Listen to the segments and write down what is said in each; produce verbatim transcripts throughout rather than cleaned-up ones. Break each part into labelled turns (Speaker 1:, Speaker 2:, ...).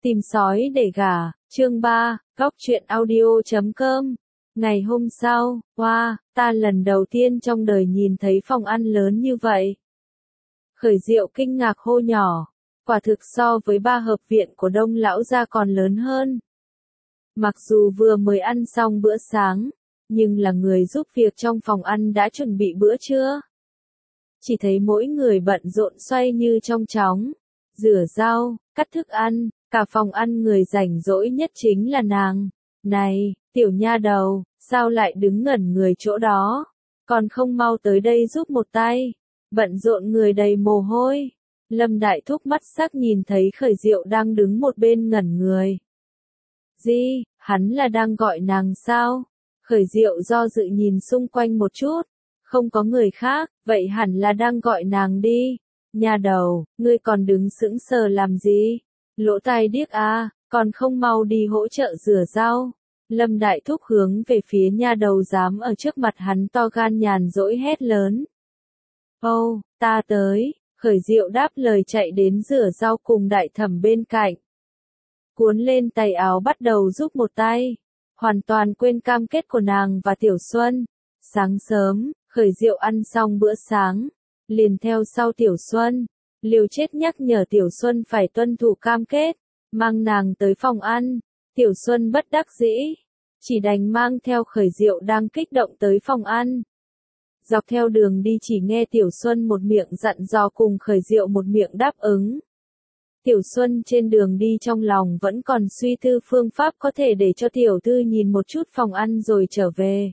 Speaker 1: Tìm sói để gả, chương ba, góc truyện audio chấm com. Ngày hôm sau, wow, ta lần đầu tiên trong đời nhìn thấy phòng ăn lớn như vậy. Khởi Diệu kinh ngạc hô nhỏ, quả thực so với ba hợp viện của Đông lão gia còn lớn hơn. Mặc dù vừa mới ăn xong bữa sáng, nhưng là người giúp việc trong phòng ăn đã chuẩn bị bữa trưa. Chỉ thấy mỗi người bận rộn xoay như trong chóng, rửa rau, cắt thức ăn, cả phòng ăn người rảnh rỗi nhất chính là nàng. Này, tiểu nha đầu, sao lại đứng ngẩn người chỗ đó? Còn không mau tới đây giúp một tay. Bận rộn người đầy mồ hôi. Lâm Đại Thúc mắt sắc nhìn thấy Khởi Diệu đang đứng một bên ngẩn người. Gì, hắn là đang gọi nàng sao? Khởi Diệu do dự nhìn xung quanh một chút. Không có người khác, vậy hẳn là đang gọi nàng đi. Nha đầu, ngươi còn đứng sững sờ làm gì? Lỗ tai điếc à, còn không mau đi hỗ trợ rửa rau. Lâm Đại Thúc hướng về phía nha đầu dám ở trước mặt hắn to gan nhàn dỗi hét lớn. Ô, oh, ta tới, Khởi Diệu đáp lời chạy đến rửa rau cùng Đại Thẩm bên cạnh. Cuốn lên tay áo bắt đầu giúp một tay, hoàn toàn quên cam kết của nàng và Tiểu Xuân. Sáng sớm, Khởi Diệu ăn xong bữa sáng, liền theo sau Tiểu Xuân, liều chết nhắc nhở Tiểu Xuân phải tuân thủ cam kết, mang nàng tới phòng ăn. Tiểu Xuân bất đắc dĩ, chỉ đành mang theo Khởi Diệu đang kích động tới phòng ăn. Dọc theo đường đi chỉ nghe Tiểu Xuân một miệng dặn dò cùng Khởi Diệu một miệng đáp ứng. Tiểu Xuân trên đường đi trong lòng vẫn còn suy tư phương pháp có thể để cho tiểu thư nhìn một chút phòng ăn rồi trở về.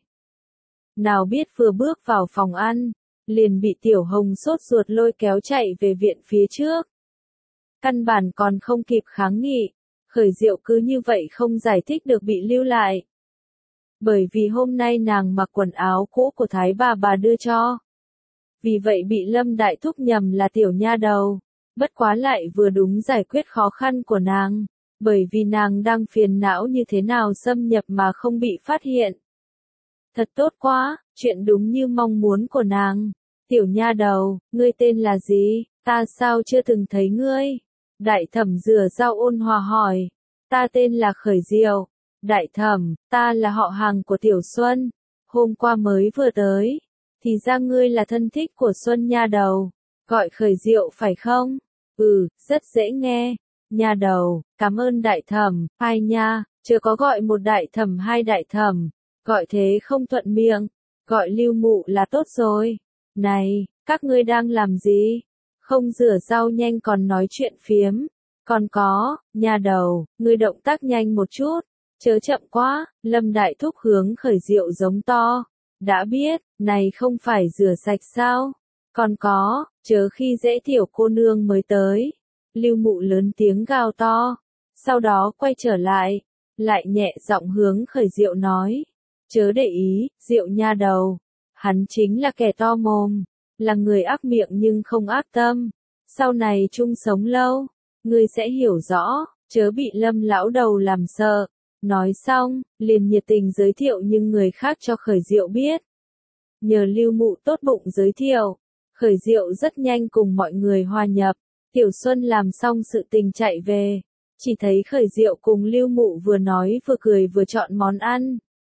Speaker 1: Nào biết vừa bước vào phòng ăn, liền bị Tiểu Hồng sốt ruột lôi kéo chạy về viện phía trước. Căn bản còn không kịp kháng nghị, Khởi Diệu cứ như vậy không giải thích được bị lưu lại. Bởi vì hôm nay nàng mặc quần áo cũ của Thái bà bà đưa cho. Vì vậy bị Lâm Đại Thúc nhầm là tiểu nha đầu, bất quá lại vừa đúng giải quyết khó khăn của nàng, bởi vì nàng đang phiền não như thế nào xâm nhập mà không bị phát hiện. Thật tốt quá, chuyện đúng như mong muốn của nàng. Tiểu nha đầu, ngươi tên là gì, ta sao chưa từng thấy ngươi? Đại Thẩm rửa rau ôn hòa hỏi. Ta tên là Khởi Diệu. Đại Thẩm, ta là họ hàng của Tiểu Xuân. Hôm qua mới vừa tới. Thì ra ngươi là thân thích của Xuân nha đầu. Gọi Khởi Diệu phải không? Ừ, rất dễ nghe. Nha đầu, cảm ơn Đại Thẩm. Hai nha, chưa có gọi một Đại Thẩm hai Đại Thẩm. Gọi thế không thuận miệng. Gọi Lưu Mụ là tốt rồi. Này, các ngươi đang làm gì? Không rửa rau nhanh còn nói chuyện phiếm. Còn có, nha đầu, ngươi động tác nhanh một chút. Chớ chậm quá, Lâm Đại Thúc hướng Khởi Diệu giống to. Đã biết, này không phải rửa sạch sao? Còn có, chớ khi dễ tiểu cô nương mới tới. Lưu Mụ lớn tiếng gào to. Sau đó quay trở lại, lại nhẹ giọng hướng Khởi Diệu nói. Chớ để ý, Diệu nha đầu. Hắn chính là kẻ to mồm, là người ác miệng nhưng không ác tâm. Sau này chung sống lâu, ngươi sẽ hiểu rõ, chớ bị Lâm lão đầu làm sợ. Nói xong, liền nhiệt tình giới thiệu nhưng người khác cho Khởi Diệu biết. Nhờ Lưu Mụ tốt bụng giới thiệu, Khởi Diệu rất nhanh cùng mọi người hòa nhập. Tiểu Xuân làm xong sự tình chạy về, chỉ thấy Khởi Diệu cùng Lưu Mụ vừa nói vừa cười vừa chọn món ăn.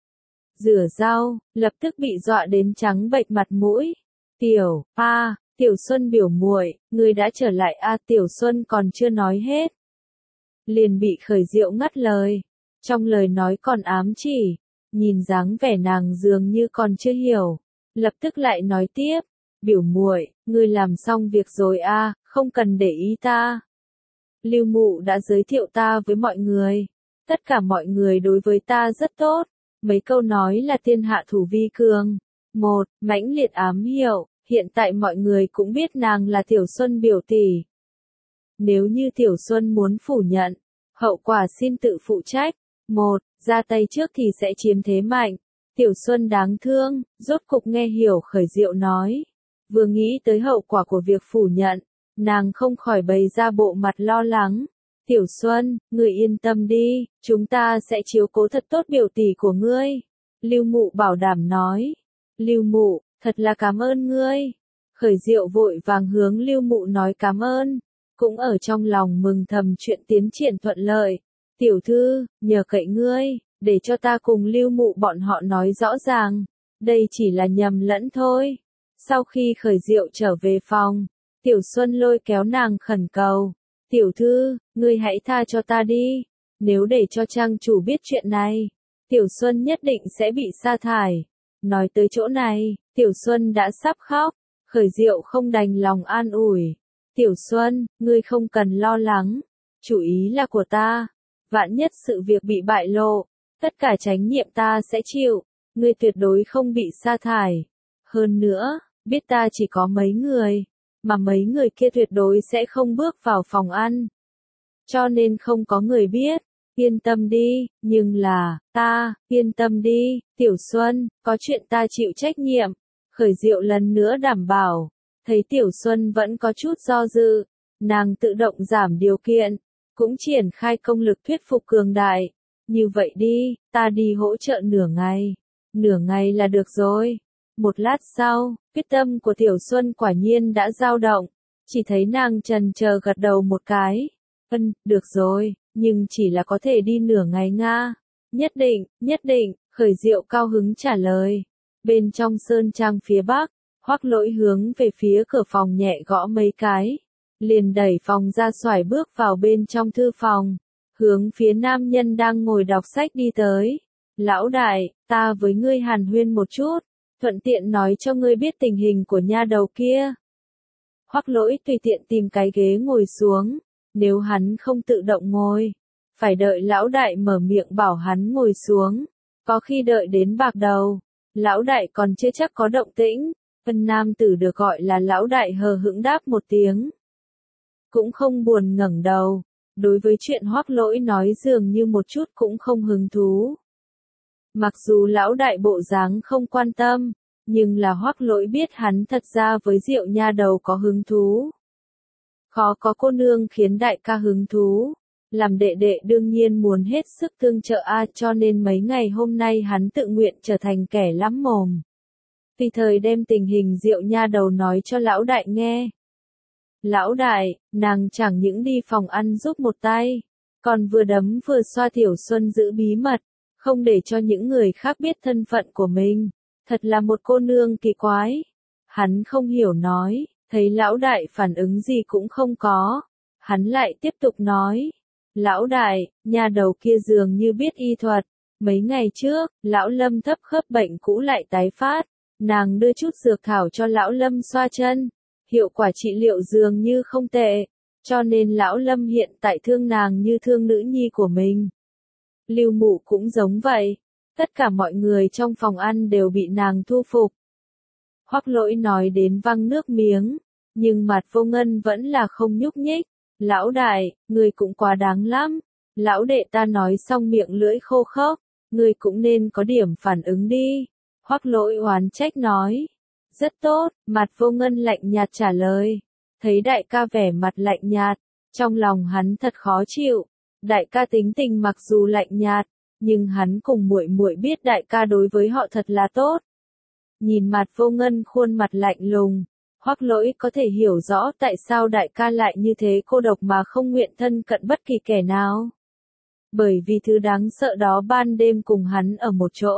Speaker 1: Rửa rau, lập tức bị dọa đến trắng bệch mặt mũi. Tiểu, a, à, Tiểu Xuân biểu muội, ngươi đã trở lại a à, Tiểu Xuân còn chưa nói hết. Liền bị Khởi Diệu ngắt lời. Trong lời nói còn ám chỉ, nhìn dáng vẻ nàng dường như còn chưa hiểu. Lập tức lại nói tiếp, biểu muội, ngươi làm xong việc rồi a, à, không cần để ý ta. Lưu Mụ đã giới thiệu ta với mọi người. Tất cả mọi người đối với ta rất tốt. Mấy câu nói là thiên hạ thủ vi cường. Một, mãnh liệt ám hiệu, hiện tại mọi người cũng biết nàng là Tiểu Xuân biểu tỷ. Nếu như Tiểu Xuân muốn phủ nhận, hậu quả xin tự phụ trách. Một, ra tay trước thì sẽ chiếm thế mạnh. Tiểu Xuân đáng thương, rốt cục nghe hiểu Khởi Diệu nói. Vừa nghĩ tới hậu quả của việc phủ nhận, nàng không khỏi bày ra bộ mặt lo lắng. Tiểu Xuân, ngươi yên tâm đi, chúng ta sẽ chiếu cố thật tốt biểu tỷ của ngươi. Lưu Mụ bảo đảm nói. Lưu Mụ, thật là cảm ơn ngươi. Khởi Diệu vội vàng hướng Lưu Mụ nói cảm ơn. cũng ở trong lòng mừng thầm chuyện tiến triển thuận lợi. Tiểu thư, nhờ cậy ngươi, để cho ta cùng Lưu Mụ bọn họ nói rõ ràng, đây chỉ là nhầm lẫn thôi. Sau khi Khởi Diệu trở về phòng, Tiểu Xuân lôi kéo nàng khẩn cầu, tiểu thư, ngươi hãy tha cho ta đi, nếu để cho trang chủ biết chuyện này, Tiểu Xuân nhất định sẽ bị sa thải. Nói tới chỗ này, Tiểu Xuân đã sắp khóc, Khởi Diệu không đành lòng an ủi. Tiểu Xuân, ngươi không cần lo lắng, chủ ý là của ta, vạn nhất sự việc bị bại lộ, tất cả trách nhiệm ta sẽ chịu, ngươi tuyệt đối không bị sa thải. Hơn nữa, biết ta chỉ có mấy người, mà mấy người kia tuyệt đối sẽ không bước vào phòng ăn. Cho nên không có người biết, yên tâm đi, nhưng là, ta, yên tâm đi, Tiểu Xuân, có chuyện ta chịu trách nhiệm. Khởi Diệu lần nữa đảm bảo, thấy Tiểu Xuân vẫn có chút do dự, nàng tự động giảm điều kiện, cũng triển khai công lực thuyết phục cường đại. Như vậy đi, ta đi hỗ trợ nửa ngày, nửa ngày là được rồi. Một lát sau, quyết tâm của Tiểu Xuân quả nhiên đã dao động, chỉ thấy nàng chần chờ gật đầu một cái. Ân, được rồi, nhưng chỉ là có thể đi nửa ngày nga. Nhất định, nhất định, Khởi Diệu cao hứng trả lời. Bên trong sơn trang phía bắc, Hoắc Lỗi hướng về phía cửa phòng nhẹ gõ mấy cái, liền đẩy phòng ra xoải bước vào bên trong thư phòng, hướng phía nam nhân đang ngồi đọc sách đi tới. Lão đại, ta với ngươi hàn huyên một chút, thuận tiện nói cho ngươi biết tình hình của nha đầu kia. Hoắc Lỗi tùy tiện tìm cái ghế ngồi xuống, nếu hắn không tự động ngồi, phải đợi lão đại mở miệng bảo hắn ngồi xuống, có khi đợi đến bạc đầu, lão đại còn chưa chắc có động tĩnh. Vân nam tử được gọi là lão đại hờ hững đáp một tiếng, cũng không buồn ngẩng đầu, đối với chuyện Hoắc Lỗi nói dường như một chút cũng không hứng thú. Mặc dù lão đại bộ dáng không quan tâm, nhưng là Hoắc Lỗi biết hắn thật ra với Diệu nha đầu có hứng thú. Khó có cô nương khiến đại ca hứng thú, làm đệ đệ đương nhiên muốn hết sức tương trợ a, cho nên mấy ngày hôm nay hắn tự nguyện trở thành kẻ lắm mồm. Tùy thời đem tình hình Diệu nha đầu nói cho lão đại nghe. Lão đại, nàng chẳng những đi phòng ăn giúp một tay, còn vừa đấm vừa xoa Tiểu Xuân giữ bí mật, không để cho những người khác biết thân phận của mình, thật là một cô nương kỳ quái. Hắn không hiểu nói, thấy lão đại phản ứng gì cũng không có, hắn lại tiếp tục nói, lão đại, nhà đầu kia dường như biết y thuật, mấy ngày trước, lão Lâm thấp khớp bệnh cũ lại tái phát, nàng đưa chút dược thảo cho lão Lâm xoa chân, hiệu quả trị liệu dường như không tệ, cho nên lão Lâm hiện tại thương nàng như thương nữ nhi của mình. Lưu Mụ cũng giống vậy, tất cả mọi người trong phòng ăn đều bị nàng thu phục. Hoắc Lỗi nói đến văng nước miếng, nhưng mặt Vô Ngân vẫn là không nhúc nhích. Lão đại, người cũng quá đáng lắm. Lão đệ ta nói xong miệng lưỡi khô khốc, người cũng nên có điểm phản ứng đi. Hoắc Lỗi oán trách nói. Rất tốt, mặt Vô Ngân lạnh nhạt trả lời. Thấy đại ca vẻ mặt lạnh nhạt, trong lòng hắn thật khó chịu. Đại ca tính tình mặc dù lạnh nhạt, nhưng hắn cùng muội muội biết đại ca đối với họ thật là tốt. Nhìn mặt Vô Ngân khuôn mặt lạnh lùng, Hoắc Lỗi có thể hiểu rõ tại sao đại ca lại như thế cô độc mà không nguyện thân cận bất kỳ kẻ nào. Bởi vì thứ đáng sợ đó ban đêm cùng hắn ở một chỗ.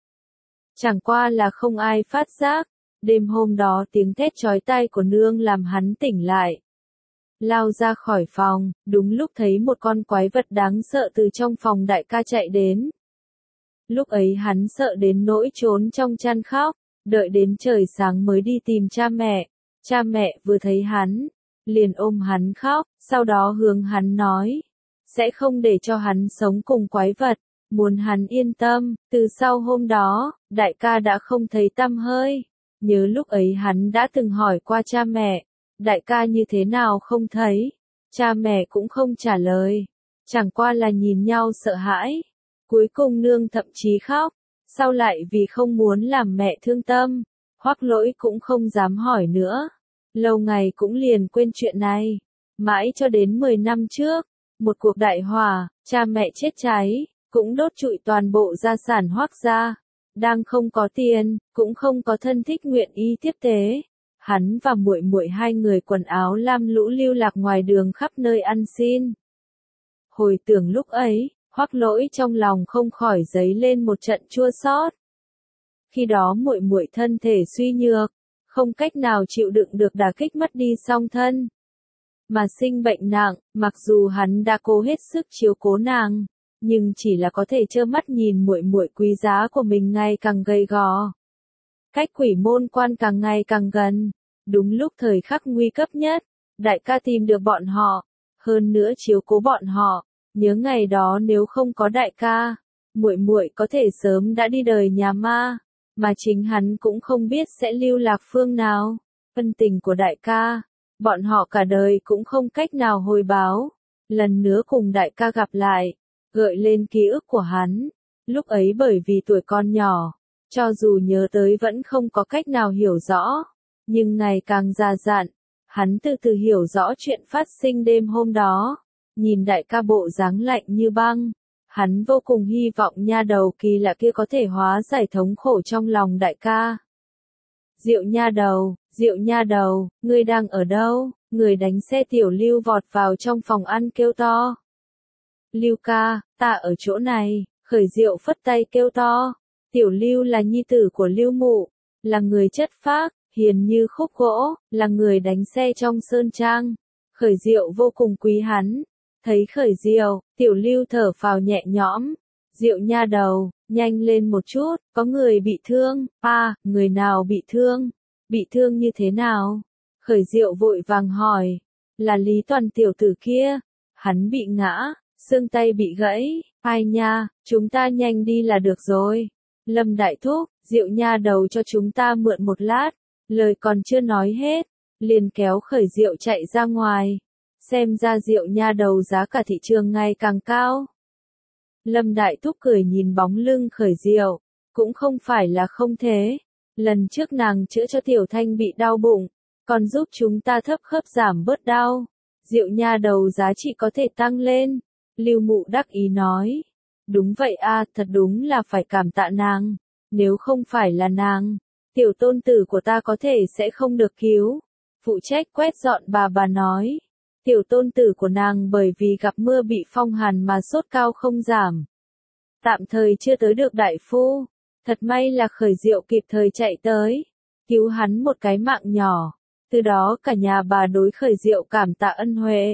Speaker 1: Chẳng qua là không ai phát giác, đêm hôm đó tiếng thét chói tai của nương làm hắn tỉnh lại. Lao ra khỏi phòng, đúng lúc thấy một con quái vật đáng sợ từ trong phòng đại ca chạy đến. Lúc ấy hắn sợ đến nỗi trốn trong chăn khóc, đợi đến trời sáng mới đi tìm cha mẹ. Cha mẹ vừa thấy hắn, liền ôm hắn khóc, sau đó hướng hắn nói, sẽ không để cho hắn sống cùng quái vật, muốn hắn yên tâm. Từ sau hôm đó, đại ca đã không thấy tăm hơi. Nhớ lúc ấy hắn đã từng hỏi qua cha mẹ, đại ca như thế nào không thấy, cha mẹ cũng không trả lời, chẳng qua là nhìn nhau sợ hãi. Cuối cùng nương thậm chí khóc, sau lại vì không muốn làm mẹ thương tâm, Hoắc Lỗi cũng không dám hỏi nữa. Lâu ngày cũng liền quên chuyện này. Mãi cho đến mười năm trước, một cuộc đại hỏa, cha mẹ chết cháy, cũng đốt trụi toàn bộ gia sản Hoắc gia. Đang không có tiền, cũng không có thân thích nguyện ý tiếp tế. Hắn và muội muội hai người quần áo lam lũ lưu lạc ngoài đường khắp nơi ăn xin. Hồi tưởng lúc ấy, Hoắc Lỗi trong lòng không khỏi dấy lên một trận chua xót. Khi đó muội muội thân thể suy nhược, không cách nào chịu đựng được đả kích mất đi song thân, mà sinh bệnh nặng, mặc dù hắn đã cố hết sức chiếu cố nàng, nhưng chỉ là có thể trơ mắt nhìn muội muội quý giá của mình ngày càng gầy gò. Cách quỷ môn quan càng ngày càng gần, đúng lúc thời khắc nguy cấp nhất, đại ca tìm được bọn họ, hơn nữa chiếu cố bọn họ, nhớ ngày đó nếu không có đại ca, muội muội có thể sớm đã đi đời nhà ma, mà chính hắn cũng không biết sẽ lưu lạc phương nào. Ân tình của đại ca, bọn họ cả đời cũng không cách nào hồi báo. Lần nữa cùng đại ca gặp lại, gợi lên ký ức của hắn. Lúc ấy bởi vì tuổi con nhỏ, cho dù nhớ tới vẫn không có cách nào hiểu rõ. Nhưng ngày càng già dặn, hắn từ từ hiểu rõ chuyện phát sinh đêm hôm đó. Nhìn đại ca bộ dáng lạnh như băng, hắn vô cùng hy vọng nha đầu kỳ lạ kia có thể hóa giải thống khổ trong lòng đại ca. Diệu nha đầu, Diệu nha đầu, ngươi đang ở đâu? Người đánh xe Tiểu Lưu vọt vào trong phòng ăn kêu to. Lưu ca, ta ở chỗ này. Khởi Diệu phất tay kêu to. Tiểu Lưu là nhi tử của Lưu Mụ, là người chất phác, hiền như khúc gỗ, là người đánh xe trong sơn trang. Khởi Diệu vô cùng quý hắn. Thấy Khởi Diệu, Tiểu Lưu thở phào nhẹ nhõm. Diệu nha đầu, nhanh lên một chút, có người bị thương. À, người nào bị thương? Bị thương như thế nào? Khởi Diệu vội vàng hỏi. Là Lý Toàn tiểu tử kia. Hắn bị ngã, xương tay bị gãy. Ai nha, chúng ta nhanh đi là được rồi. Lâm đại thúc, Diệu nha đầu cho chúng ta mượn một lát. Lời còn chưa nói hết, liền kéo Khởi Diệu chạy ra ngoài. Xem ra Diệu nha đầu giá cả thị trường ngày càng cao. Lâm Đại Thúc cười nhìn bóng lưng Khởi Diệu, cũng không phải là không thế. Lần trước nàng chữa cho Tiểu Thanh bị đau bụng, còn giúp chúng ta thấp khớp giảm bớt đau. Diệu nha đầu giá trị có thể tăng lên. Lưu Mụ đắc ý nói. Đúng vậy a, thật đúng là phải cảm tạ nàng. Nếu không phải là nàng, tiểu tôn tử của ta có thể sẽ không được cứu. Phụ trách quét dọn bà bà nói. Tiểu tôn tử của nàng bởi vì gặp mưa bị phong hàn mà sốt cao không giảm. Tạm thời chưa tới được đại phu. Thật may là Khởi Diệu kịp thời chạy tới, cứu hắn một cái mạng nhỏ. Từ đó cả nhà bà đối Khởi Diệu cảm tạ ân huệ.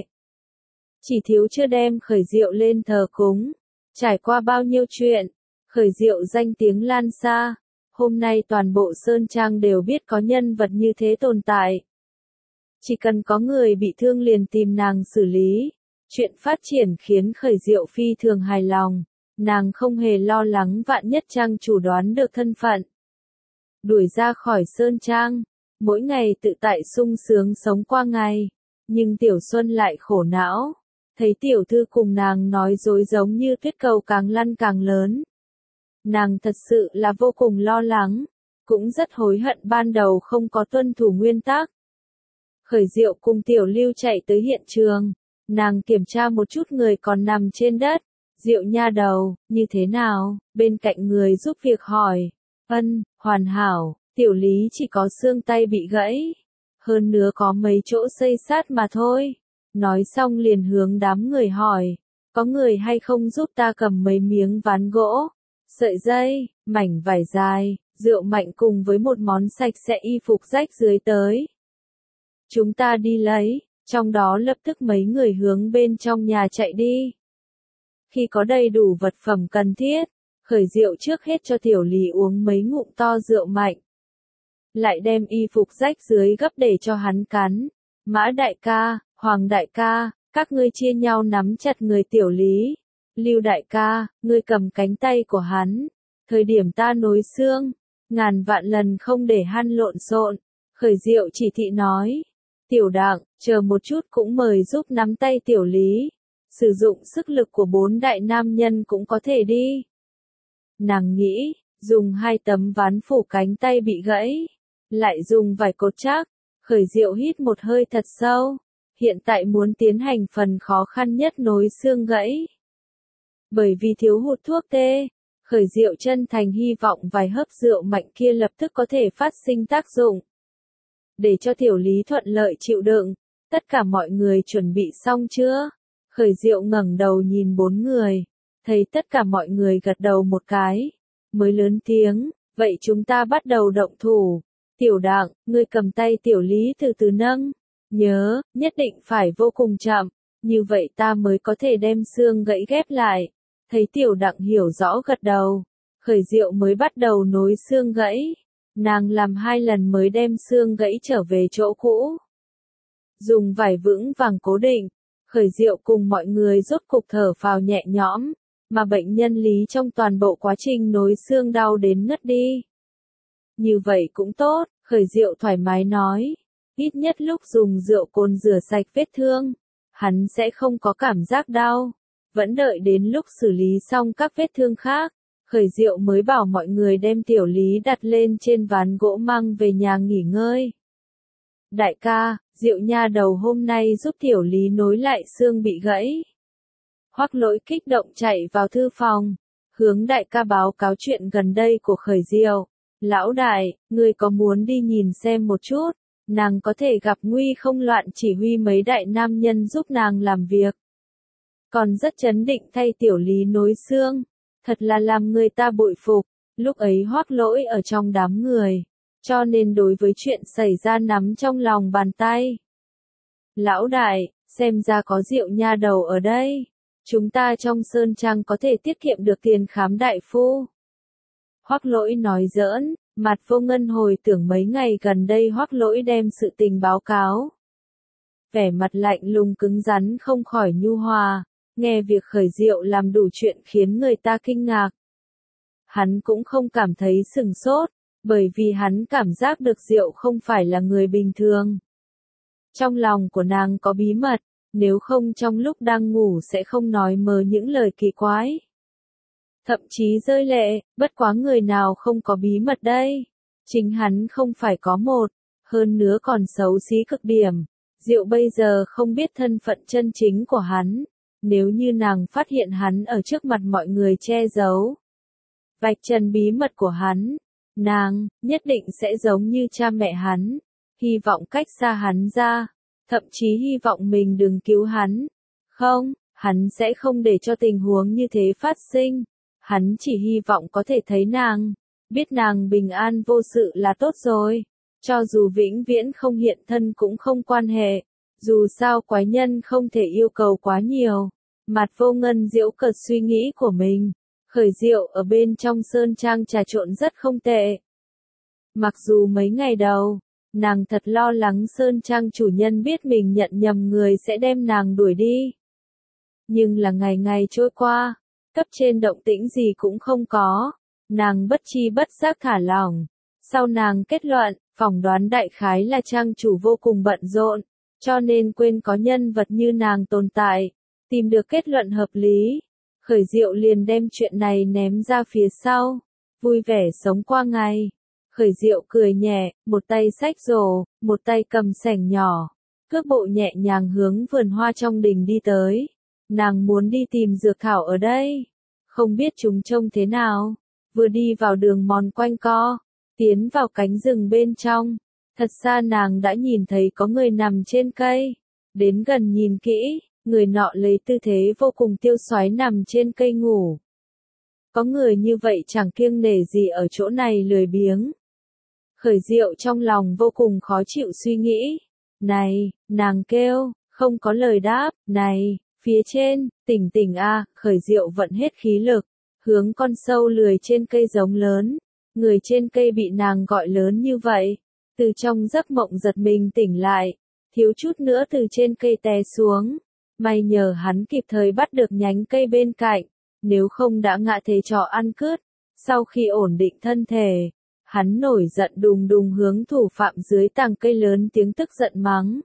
Speaker 1: Chỉ thiếu chưa đem Khởi Diệu lên thờ cúng. Trải qua bao nhiêu chuyện, Khởi Diệu danh tiếng lan xa. Hôm nay toàn bộ Sơn Trang đều biết có nhân vật như thế tồn tại. Chỉ cần có người bị thương liền tìm nàng xử lý. Chuyện phát triển khiến Khởi Diệu phi thường hài lòng. Nàng không hề lo lắng vạn nhất trang chủ đoán được thân phận. Đuổi ra khỏi Sơn Trang, mỗi ngày tự tại sung sướng sống qua ngày. Nhưng Tiểu Xuân lại khổ não. Thấy tiểu thư cùng nàng nói dối giống như tuyết cầu càng lăn càng lớn. Nàng thật sự là vô cùng lo lắng. Cũng rất hối hận ban đầu không có tuân thủ nguyên tắc. Khởi Diệu cùng Tiểu Lưu chạy tới hiện trường. Nàng kiểm tra một chút người còn nằm trên đất. Diệu nha đầu, như thế nào? Bên cạnh người giúp việc hỏi. Ân, hoàn hảo, Tiểu Lý chỉ có xương tay bị gãy. Hơn nữa có mấy chỗ xây sát mà thôi. Nói xong liền hướng đám người hỏi. Có người hay không giúp ta cầm mấy miếng ván gỗ, sợi dây, mảnh vải dài, rượu mạnh cùng với một món sạch sẽ y phục rách dưới tới. Chúng ta đi lấy, trong đó lập tức mấy người hướng bên trong nhà chạy đi. Khi có đầy đủ vật phẩm cần thiết, Khởi Diệu trước hết cho Tiểu Lý uống mấy ngụm to rượu mạnh. Lại đem y phục rách dưới gấp để cho hắn cắn. Mã đại ca, Hoàng đại ca, các ngươi chia nhau nắm chặt người Tiểu Lý. Lưu đại ca, ngươi cầm cánh tay của hắn. Thời điểm ta nối xương, ngàn vạn lần không để hắn lộn xộn. Khởi Diệu chỉ thị nói. Tiểu Đặng, chờ một chút cũng mời giúp nắm tay Tiểu Lý. Sử dụng sức lực của bốn đại nam nhân cũng có thể đi. Nàng nghĩ, dùng hai tấm ván phủ cánh tay bị gãy. Lại dùng vải cột chắc. Khởi Diệu hít một hơi thật sâu. Hiện tại muốn tiến hành phần khó khăn nhất nối xương gãy. Bởi vì thiếu hụt thuốc tê, Khởi Diệu chân thành hy vọng vài hớp rượu mạnh kia lập tức có thể phát sinh tác dụng. để cho tiểu lý thuận lợi chịu đựng. Tất cả mọi người chuẩn bị xong chưa? Khởi Diệu ngẩng đầu nhìn bốn người, thấy tất cả mọi người gật đầu một cái, mới lớn tiếng, vậy chúng ta bắt đầu động thủ. Tiểu Đặng, ngươi cầm tay tiểu lý từ từ nâng, nhớ, nhất định phải vô cùng chậm, như vậy ta mới có thể đem xương gãy ghép lại. Thấy Tiểu Đặng hiểu rõ gật đầu, Khởi Diệu mới bắt đầu nối xương gãy. Nàng làm hai lần mới đem xương gãy trở về chỗ cũ. Dùng vải vững vàng cố định, Khởi Diệu cùng mọi người rốt cục thở phào nhẹ nhõm, mà bệnh nhân Lý trong toàn bộ quá trình nối xương đau đến ngất đi. Như vậy cũng tốt, Khởi Diệu thoải mái nói, ít nhất lúc dùng rượu cồn rửa sạch vết thương, hắn sẽ không có cảm giác đau. Vẫn đợi đến lúc xử lý xong các vết thương khác, Khởi Diệu mới bảo mọi người đem tiểu lý đặt lên trên ván gỗ mang về nhà nghỉ ngơi. Đại ca, Diệu nha đầu hôm nay giúp tiểu lý nối lại xương bị gãy. Hoắc Lỗi kích động chạy vào thư phòng, hướng đại ca báo cáo chuyện gần đây của Khởi Diệu. Lão đại, ngươi có muốn đi nhìn xem một chút, nàng có thể gặp nguy không loạn chỉ huy mấy đại nam nhân giúp nàng làm việc. Còn rất chấn định thay tiểu lý nối xương, thật là làm người ta bội phục. Lúc ấy Hoắc Lỗi ở trong đám người, cho nên đối với chuyện xảy ra nắm trong lòng bàn tay. Lão đại, xem ra có Diệu nha đầu ở đây, chúng ta trong sơn trang có thể tiết kiệm được tiền khám đại phu. Hoắc Lỗi nói giỡn, mặt Vô Ngân hồi tưởng mấy ngày gần đây Hoắc Lỗi đem sự tình báo cáo. Vẻ mặt lạnh lùng cứng rắn không khỏi nhu hòa, nghe việc Khởi Diệu làm đủ chuyện khiến người ta kinh ngạc. Hắn cũng không cảm thấy sừng sốt, bởi vì hắn cảm giác được Diệu không phải là người bình thường. Trong lòng của nàng có bí mật, nếu không trong lúc đang ngủ sẽ không nói mơ những lời kỳ quái. Thậm chí rơi lệ, bất quá người nào không có bí mật đây. Chính hắn không phải có một, hơn nữa còn xấu xí cực điểm. Diệu bây giờ không biết thân phận chân chính của hắn, nếu như nàng phát hiện hắn ở trước mặt mọi người che giấu, vạch trần bí mật của hắn, nàng nhất định sẽ giống như cha mẹ hắn, hy vọng cách xa hắn ra, thậm chí hy vọng mình đừng cứu hắn. Không, hắn sẽ không để cho tình huống như thế phát sinh. Hắn chỉ hy vọng có thể thấy nàng, biết nàng bình an vô sự là tốt rồi. Cho dù vĩnh viễn không hiện thân cũng không quan hệ. Dù sao quái nhân không thể yêu cầu quá nhiều. Mặt Vô Ngân giễu cợt suy nghĩ của mình. Khởi Diệu ở bên trong sơn trang trà trộn rất không tệ. Mặc dù mấy ngày đầu, nàng thật lo lắng sơn trang chủ nhân biết mình nhận nhầm người sẽ đem nàng đuổi đi. Nhưng là ngày ngày trôi qua, cấp trên động tĩnh gì cũng không có, nàng bất chi bất giác thả lỏng. Sau nàng kết luận, phỏng đoán đại khái là trang chủ vô cùng bận rộn, cho nên quên có nhân vật như nàng tồn tại, tìm được kết luận hợp lý. Khởi Diệu liền đem chuyện này ném ra phía sau, vui vẻ sống qua ngày. Khởi Diệu cười nhẹ, một tay xách rổ, một tay cầm sẻng nhỏ, cước bộ nhẹ nhàng hướng vườn hoa trong đình đi tới. Nàng muốn đi tìm dược thảo ở đây, không biết chúng trông thế nào. Vừa đi vào đường mòn quanh co, tiến vào cánh rừng bên trong, thật xa nàng đã nhìn thấy có người nằm trên cây. Đến gần nhìn kỹ, người nọ lấy tư thế vô cùng tiêu xoái nằm trên cây ngủ. Có người như vậy chẳng kiêng nể gì ở chỗ này lười biếng. Khởi Diệu trong lòng vô cùng khó chịu suy nghĩ. Này, nàng kêu, không có lời đáp. Này, phía trên, tỉnh tỉnh a. Khởi Diệu vận hết khí lực, hướng con sâu lười trên cây giống lớn. Người trên cây bị nàng gọi lớn như vậy, từ trong giấc mộng giật mình tỉnh lại, thiếu chút nữa từ trên cây té xuống. May nhờ hắn kịp thời bắt được nhánh cây bên cạnh, nếu không đã ngã thế trò ăn cướp. Sau khi ổn định thân thể, hắn nổi giận đùng đùng hướng thủ phạm dưới tàng cây lớn tiếng tức giận mắng.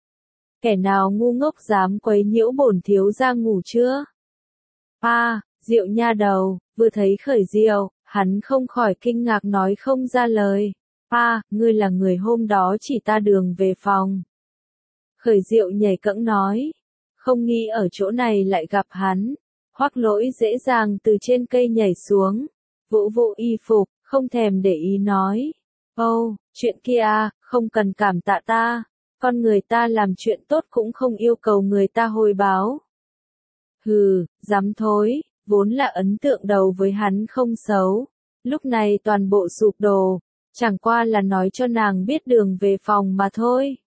Speaker 1: Kẻ nào ngu ngốc dám quấy nhiễu bổn thiếu gia ngủ chưa? A, à, Diệu nha đầu, vừa thấy Khởi Diệu, hắn không khỏi kinh ngạc nói không ra lời. A, à, ngươi là người hôm đó chỉ ta đường về phòng. Khởi Diệu nhảy cẫng nói, không nghĩ ở chỗ này lại gặp hắn. Hoắc Lỗi dễ dàng từ trên cây nhảy xuống, vỗ vỗ y phục, không thèm để ý nói. Ô, oh, chuyện kia, không cần cảm tạ ta, con người ta làm chuyện tốt cũng không yêu cầu người ta hồi báo. Hừ, dám thối, vốn là ấn tượng đầu với hắn không xấu, lúc này toàn bộ sụp đổ, chẳng qua là nói cho nàng biết đường về phòng mà thôi.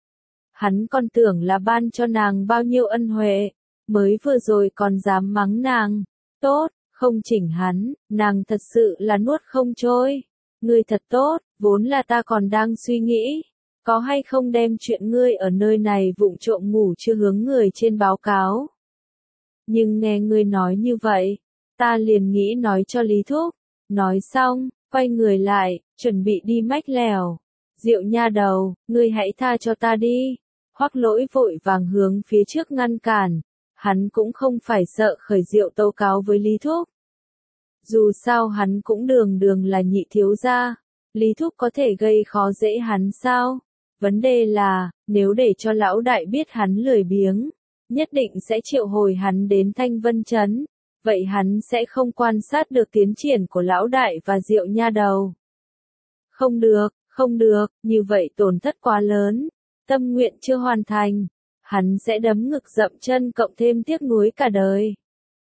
Speaker 1: Hắn còn tưởng là ban cho nàng bao nhiêu ân huệ, mới vừa rồi còn dám mắng nàng, tốt, không chỉnh hắn, nàng thật sự là nuốt không trôi. Ngươi thật tốt, vốn là ta còn đang suy nghĩ, có hay không đem chuyện ngươi ở nơi này vụng trộm ngủ chưa hướng người trên báo cáo. Nhưng nghe ngươi nói như vậy, ta liền nghĩ nói cho Lý Thúc, nói xong, quay người lại, chuẩn bị đi mách lèo. Diệu nha đầu, ngươi hãy tha cho ta đi. Hoắc Lỗi vội vàng hướng phía trước ngăn cản, hắn cũng không phải sợ khởi Diệu tố cáo với Lý Thúc. Dù sao hắn cũng đường đường là nhị thiếu gia, Lý Thúc có thể gây khó dễ hắn sao? Vấn đề là, nếu để cho lão đại biết hắn lười biếng, nhất định sẽ triệu hồi hắn đến Thanh Vân Trấn, vậy hắn sẽ không quan sát được tiến triển của lão đại và Diệu nha đầu. Không được, không được, như vậy tổn thất quá lớn, tâm nguyện chưa hoàn thành, hắn sẽ đấm ngực dậm chân cộng thêm tiếc nuối cả đời.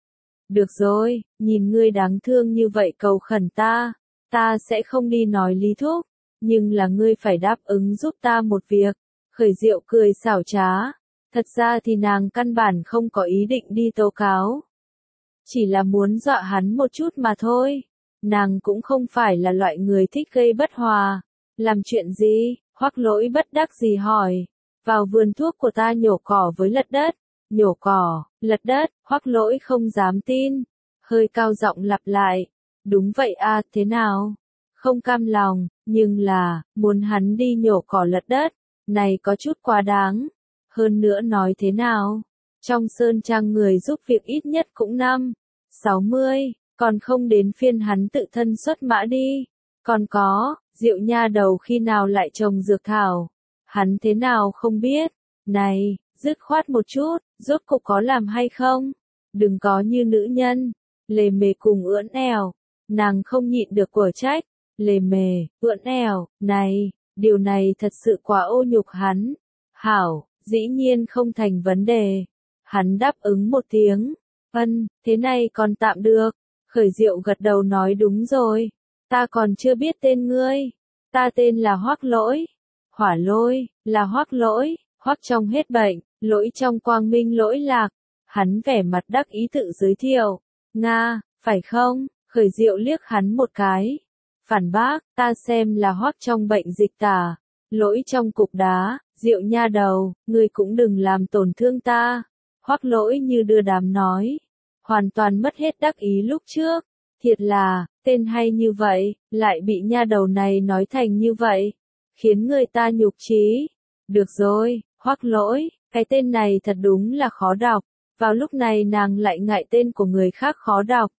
Speaker 1: Được rồi, nhìn ngươi đáng thương như vậy cầu khẩn ta, ta sẽ không đi nói Lý Thúc, nhưng là ngươi phải đáp ứng giúp ta một việc. Khởi Diệu cười xảo trá, thật ra thì nàng căn bản không có ý định đi tố cáo. Chỉ là muốn dọa hắn một chút mà thôi, nàng cũng không phải là loại người thích gây bất hòa. Làm chuyện gì? Hoắc Lỗi bất đắc dĩ hỏi. Vào vườn thuốc của ta nhổ cỏ với lật đất. Nhổ cỏ, lật đất, Hoắc Lỗi không dám tin. Hơi cao giọng lặp lại. Đúng vậy à, thế nào? Không cam lòng, nhưng là, muốn hắn đi nhổ cỏ lật đất, này có chút quá đáng. Hơn nữa nói thế nào? Trong sơn trang người giúp việc ít nhất cũng năm, sáu mươi, còn không đến phiên hắn tự thân xuất mã đi. Còn có, Diệu nha đầu khi nào lại trồng dược thảo? Hắn thế nào không biết? Này, dứt khoát một chút, rốt cục có làm hay không? Đừng có như nữ nhân, lề mề cùng ưỡn ẻo. Nàng không nhịn được của trách, lề mề, ưỡn ẻo, này, điều này thật sự quá ô nhục hắn. Hảo, dĩ nhiên không thành vấn đề. Hắn đáp ứng một tiếng, ân, thế này còn tạm được. Khởi Diệu gật đầu nói đúng rồi, ta còn chưa biết tên ngươi, ta tên là Hoắc Lỗi. Hỏa Lôi, là Hoắc Lỗi, Hoắc trong hết bệnh, Lỗi trong quang minh lỗi lạc. Hắn vẻ mặt đắc ý tự giới thiệu, Nga, phải không? Khởi Diệu liếc hắn một cái, phản bác, ta xem là Hoắc trong bệnh dịch tả, Lỗi trong cục đá. Diệu nha đầu, ngươi cũng đừng làm tổn thương ta. Hoắc Lỗi như đưa đám nói, hoàn toàn mất hết đắc ý lúc trước. Thiệt là, tên hay như vậy, lại bị nha đầu này nói thành như vậy, khiến người ta nhục chí. Được rồi, Hoắc Lỗi, cái tên này thật đúng là khó đọc. Vào lúc này nàng lại ngại tên của người khác khó đọc.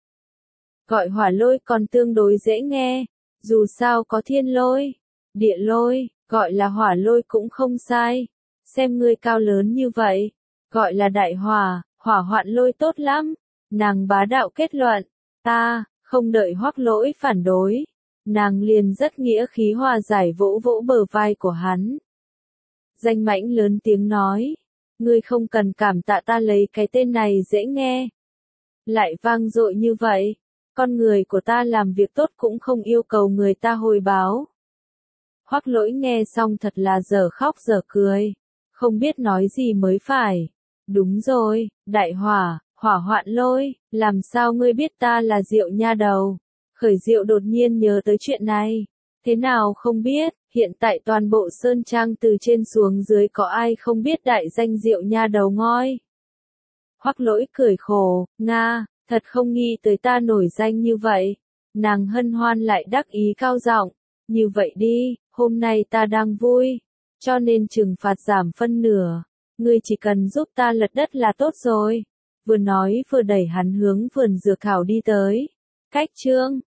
Speaker 1: Gọi Hỏa Lôi còn tương đối dễ nghe, dù sao có thiên lôi, địa lôi, gọi là Hỏa Lôi cũng không sai. Xem ngươi cao lớn như vậy, gọi là đại hỏa, hỏa hoạn lôi tốt lắm. Nàng bá đạo kết luận, ta, không đợi Hoắc Lỗi phản đối, nàng liền rất nghĩa khí hòa giải vỗ vỗ bờ vai của hắn. Danh Mãnh lớn tiếng nói, ngươi không cần cảm tạ ta lấy cái tên này dễ nghe. Lại vang dội như vậy, con người của ta làm việc tốt cũng không yêu cầu người ta hồi báo. Hoắc Lỗi nghe xong thật là dở khóc dở cười, không biết nói gì mới phải. Đúng rồi, đại hỏa, hỏa hoạn lôi, làm sao ngươi biết ta là Diệu nha đầu? Khởi Diệu đột nhiên nhớ tới chuyện này. Thế nào không biết, hiện tại toàn bộ sơn trang từ trên xuống dưới có ai không biết đại danh Diệu nha đầu ngôi? Hoắc Lỗi cười khổ, Nga, thật không nghĩ tới ta nổi danh như vậy. Nàng hân hoan lại đắc ý cao giọng, như vậy đi, hôm nay ta đang vui, cho nên trừng phạt giảm phân nửa. Ngươi chỉ cần giúp ta lật đất là tốt rồi. Vừa nói vừa đẩy hắn hướng vườn dược thảo đi tới. Cách chương